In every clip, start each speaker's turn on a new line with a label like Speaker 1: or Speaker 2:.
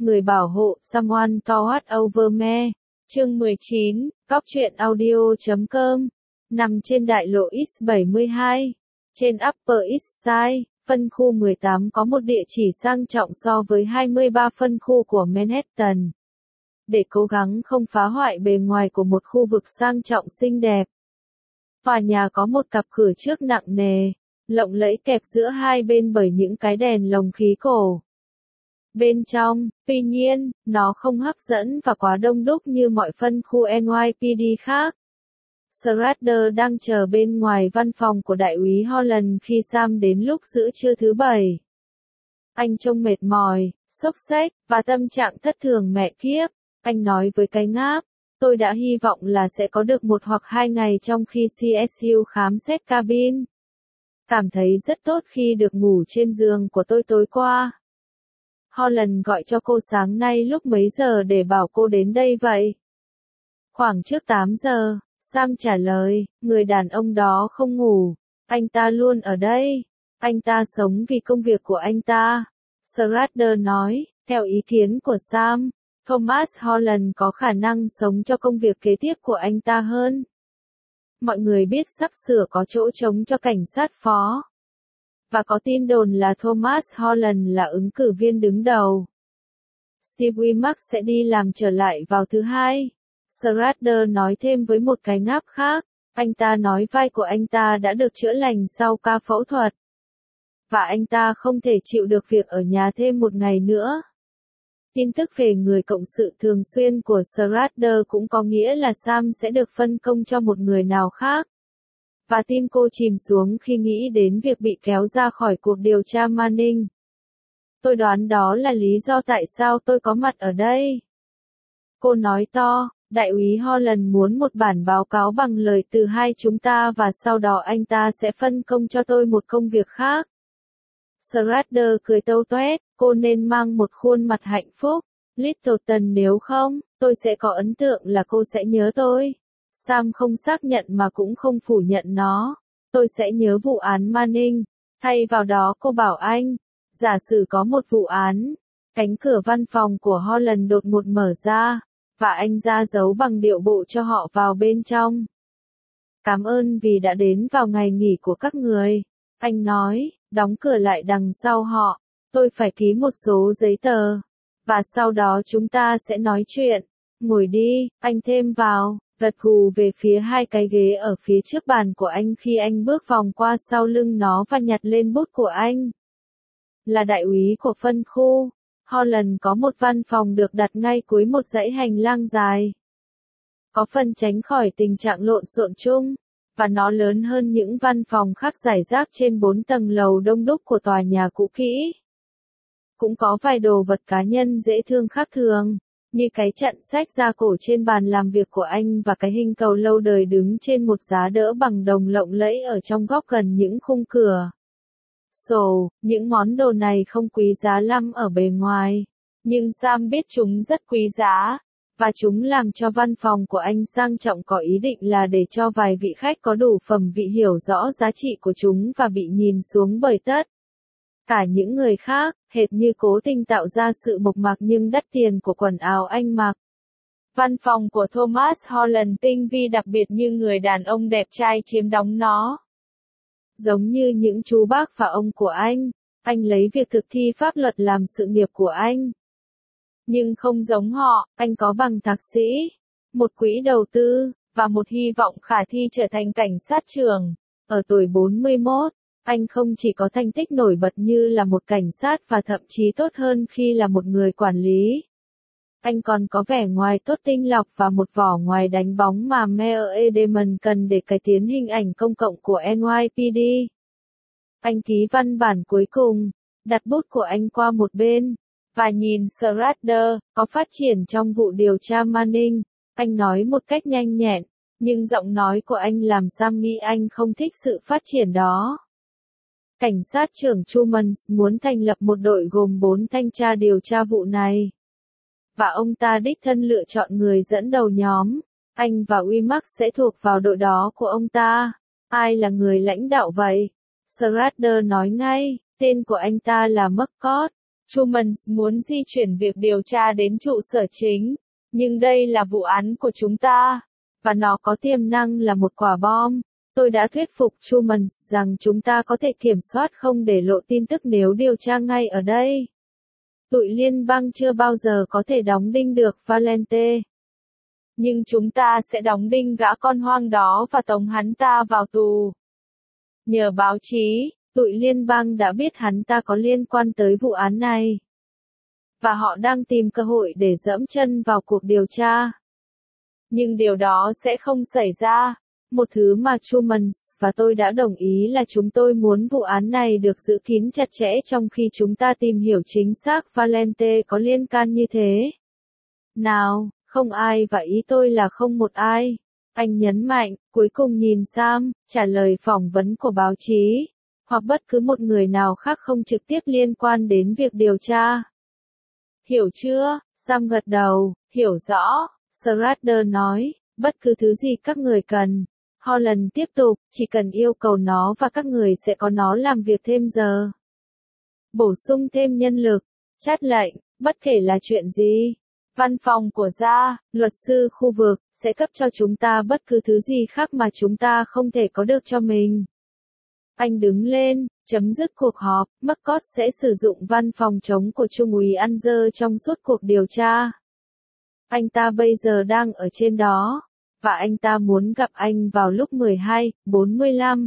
Speaker 1: người bảo hộ, someone to watch over me. Chương 19, Cóc truyện audio.com. Nằm trên đại lộ X72, trên Upper East Side, phân khu 18 có một địa chỉ sang trọng so với 23 phân khu của Manhattan. Để cố gắng không phá hoại bề ngoài của một khu vực sang trọng xinh đẹp, tòa nhà có một cặp cửa trước nặng nề, lộng lẫy kẹp giữa hai bên bởi những cái đèn lồng khí cổ. Bên trong, tuy nhiên, nó không hấp dẫn và quá đông đúc như mọi phân khu NYPD khác. Schrader đang chờ bên ngoài văn phòng của đại úy Holland khi Sam đến lúc giữa trưa thứ Bảy. Anh trông mệt mỏi, xốc xếch, và tâm trạng thất thường mẹ kiếp. Anh nói với cái ngáp, tôi đã hy vọng là sẽ có được 1 hoặc 2 ngày trong khi CSU khám xét cabin. Cảm thấy rất tốt khi được ngủ trên giường của tôi tối qua. Holland gọi cho cô sáng nay lúc mấy giờ để bảo cô đến đây vậy? Khoảng trước 8 giờ, Sam trả lời, người đàn ông đó không ngủ, anh ta luôn ở đây, anh ta sống vì công việc của anh ta. Schrader nói, theo ý kiến của Sam, Thomas Holland có khả năng sống cho công việc kế tiếp của anh ta hơn. Mọi người biết sắp sửa có chỗ trống cho cảnh sát phó. Và có tin đồn là Thomas Holland là ứng cử viên đứng đầu. Steve Wimack sẽ đi làm trở lại vào thứ Hai. Schrader nói thêm với một cái ngáp khác, anh ta nói vai của anh ta đã được chữa lành sau ca phẫu thuật. Và anh ta không thể chịu được việc ở nhà thêm 1 ngày nữa. Tin tức về người cộng sự thường xuyên của Schrader cũng có nghĩa là Sam sẽ được phân công cho một người nào khác. Và tim cô chìm xuống khi nghĩ đến việc bị kéo ra khỏi cuộc điều tra Manning. Tôi đoán đó là lý do tại sao tôi có mặt ở đây. Cô nói to, đại úy Holland muốn một bản báo cáo bằng lời từ hai chúng ta và sau đó anh ta sẽ phân công cho tôi một công việc khác. Schrader cười tâu toét, cô nên mang một khuôn mặt hạnh phúc. Littleton nếu không, tôi sẽ có ấn tượng là cô sẽ nhớ tôi. Sam không xác nhận mà cũng không phủ nhận nó. Tôi sẽ nhớ vụ án Manning. Thay vào đó cô bảo anh, giả sử có một vụ án. Cánh cửa văn phòng của Holland đột ngột mở ra, và anh ra dấu bằng điệu bộ cho họ vào bên trong. Cảm ơn vì đã đến vào ngày nghỉ của các người. Anh nói, đóng cửa lại đằng sau họ. Tôi phải ký một số giấy tờ. Và sau đó chúng ta sẽ nói chuyện. Ngồi đi, anh thêm vào. Gật gù về phía 2 cái ghế ở phía trước bàn của anh khi anh bước vòng qua sau lưng nó và nhặt lên bút của anh. Là đại úy của phân khu, Holland có một văn phòng được đặt ngay cuối một dãy hành lang dài. Có phần tránh khỏi tình trạng lộn xộn chung, và nó lớn hơn những văn phòng khác rải rác trên 4 tầng lầu đông đúc của tòa nhà cũ kỹ. Cũng có vài đồ vật cá nhân dễ thương khác thường, như cái chặn sách da cổ trên bàn làm việc của anh và cái hình cầu lâu đời đứng trên một giá đỡ bằng đồng lộng lẫy ở trong góc gần những khung cửa. Những món đồ này không quý giá lắm ở bề ngoài, nhưng Sam biết chúng rất quý giá, và chúng làm cho văn phòng của anh sang trọng có ý định là để cho vài vị khách có đủ phẩm vị hiểu rõ giá trị của chúng và bị nhìn xuống bởi tất cả những người khác, hệt như cố tình tạo ra sự mộc mạc nhưng đắt tiền của quần áo anh mặc. Văn phòng của Thomas Holland tinh vi đặc biệt như người đàn ông đẹp trai chiếm đóng nó. Giống như những chú bác và ông của anh lấy việc thực thi pháp luật làm sự nghiệp của anh. Nhưng không giống họ, anh có bằng thạc sĩ, một quỹ đầu tư, và một hy vọng khả thi trở thành cảnh sát trưởng. Ở tuổi 41, anh không chỉ có thành tích nổi bật như là một cảnh sát và thậm chí tốt hơn khi là một người quản lý. Anh còn có vẻ ngoài tốt tinh lọc và một vỏ ngoài đánh bóng mà Mayor Edelman cần để cải tiến hình ảnh công cộng của NYPD. Anh ký văn bản cuối cùng, đặt bút của anh qua một bên, và nhìn Schrader, có phát triển trong vụ điều tra Manning. Anh nói một cách nhanh nhẹn, nhưng giọng nói của anh làm Sam nghĩ anh không thích sự phát triển đó. Cảnh sát trưởng Truman muốn thành lập một đội gồm 4 thanh tra điều tra vụ này. Và ông ta đích thân lựa chọn người dẫn đầu nhóm. Anh và Wimack sẽ thuộc vào đội đó của ông ta. Ai là người lãnh đạo vậy? Schrader nói ngay, tên của anh ta là McCord. Truman muốn di chuyển việc điều tra đến trụ sở chính, nhưng đây là vụ án của chúng ta, và nó có tiềm năng là một quả bom. Tôi đã thuyết phục Truman rằng chúng ta có thể kiểm soát không để lộ tin tức nếu điều tra ngay ở đây. Tụi liên bang chưa bao giờ có thể đóng đinh được Valente. Nhưng chúng ta sẽ đóng đinh gã con hoang đó và tống hắn ta vào tù. Nhờ báo chí, tụi liên bang đã biết hắn ta có liên quan tới vụ án này. Và họ đang tìm cơ hội để dẫm chân vào cuộc điều tra. Nhưng điều đó sẽ không xảy ra. Một thứ mà Truman và tôi đã đồng ý là chúng tôi muốn vụ án này được giữ kín chặt chẽ trong khi chúng ta tìm hiểu chính xác Valente có liên can như thế. Nào, không ai và ý tôi là không một ai. Anh nhấn mạnh, cuối cùng nhìn Sam, trả lời phỏng vấn của báo chí, hoặc bất cứ một người nào khác không trực tiếp liên quan đến việc điều tra. Hiểu chưa? Sam gật đầu, hiểu rõ. Schrader nói, bất cứ thứ gì các người cần. Holland tiếp tục, chỉ cần yêu cầu nó và các người sẽ có nó làm việc thêm giờ. Bổ sung thêm nhân lực, chát lệnh, bất kể là chuyện gì. Văn phòng của gia, luật sư khu vực, sẽ cấp cho chúng ta bất cứ thứ gì khác mà chúng ta không thể có được cho mình. Anh đứng lên, chấm dứt cuộc họp, McCord sẽ sử dụng văn phòng trống của Trung úy Anzer trong suốt cuộc điều tra. Anh ta bây giờ đang ở trên đó, và anh ta muốn gặp anh vào lúc 12:45.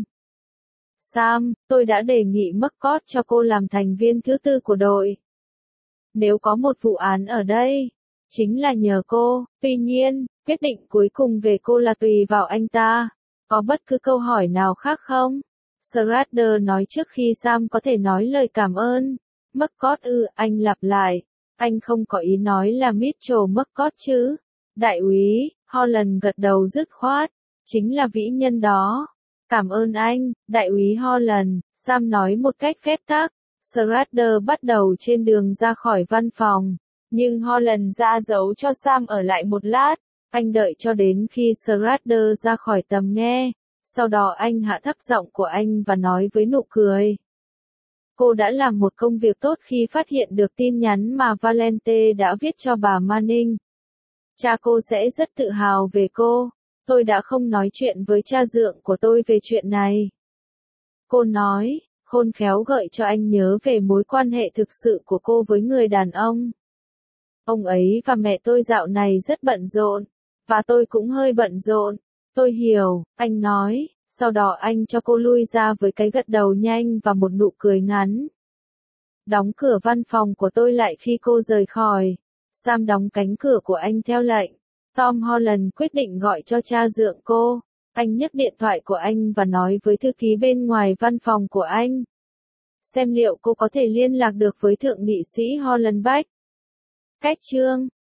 Speaker 1: Sam, tôi đã đề nghị McCord cho cô làm thành viên thứ tư của đội. Nếu có một vụ án ở đây, chính là nhờ cô. Tuy nhiên, quyết định cuối cùng về cô là tùy vào anh ta. Có bất cứ câu hỏi nào khác không? Schrader nói trước khi Sam có thể nói lời cảm ơn. McCord anh lặp lại. Anh không có ý nói là Mitchell McCord chứ? Đại úy, Holland gật đầu dứt khoát. Chính là vĩ nhân đó. Cảm ơn anh, đại úy Holland, Sam nói một cách phép tắc. Schrader bắt đầu trên đường ra khỏi văn phòng. Nhưng Holland ra dấu cho Sam ở lại một lát. Anh đợi cho đến khi Schrader ra khỏi tầm nghe. Sau đó anh hạ thấp giọng của anh và nói với nụ cười. Cô đã làm một công việc tốt khi phát hiện được tin nhắn mà Valente đã viết cho bà Manning. Cha cô sẽ rất tự hào về cô. Tôi đã không nói chuyện với cha dượng của tôi về chuyện này. Cô nói, khôn khéo gợi cho anh nhớ về mối quan hệ thực sự của cô với người đàn ông. Ông ấy và mẹ tôi dạo này rất bận rộn, và tôi cũng hơi bận rộn. Tôi hiểu, anh nói, sau đó anh cho cô lui ra với cái gật đầu nhanh và một nụ cười ngắn. Đóng cửa văn phòng của tôi lại khi cô rời khỏi. Sam đóng cánh cửa của anh theo lệnh. Tom Holland quyết định gọi cho cha dượng cô. Anh nhấc điện thoại của anh và nói với thư ký bên ngoài văn phòng của anh. Xem liệu cô có thể liên lạc được với thượng nghị sĩ Holland Bach. Cách chương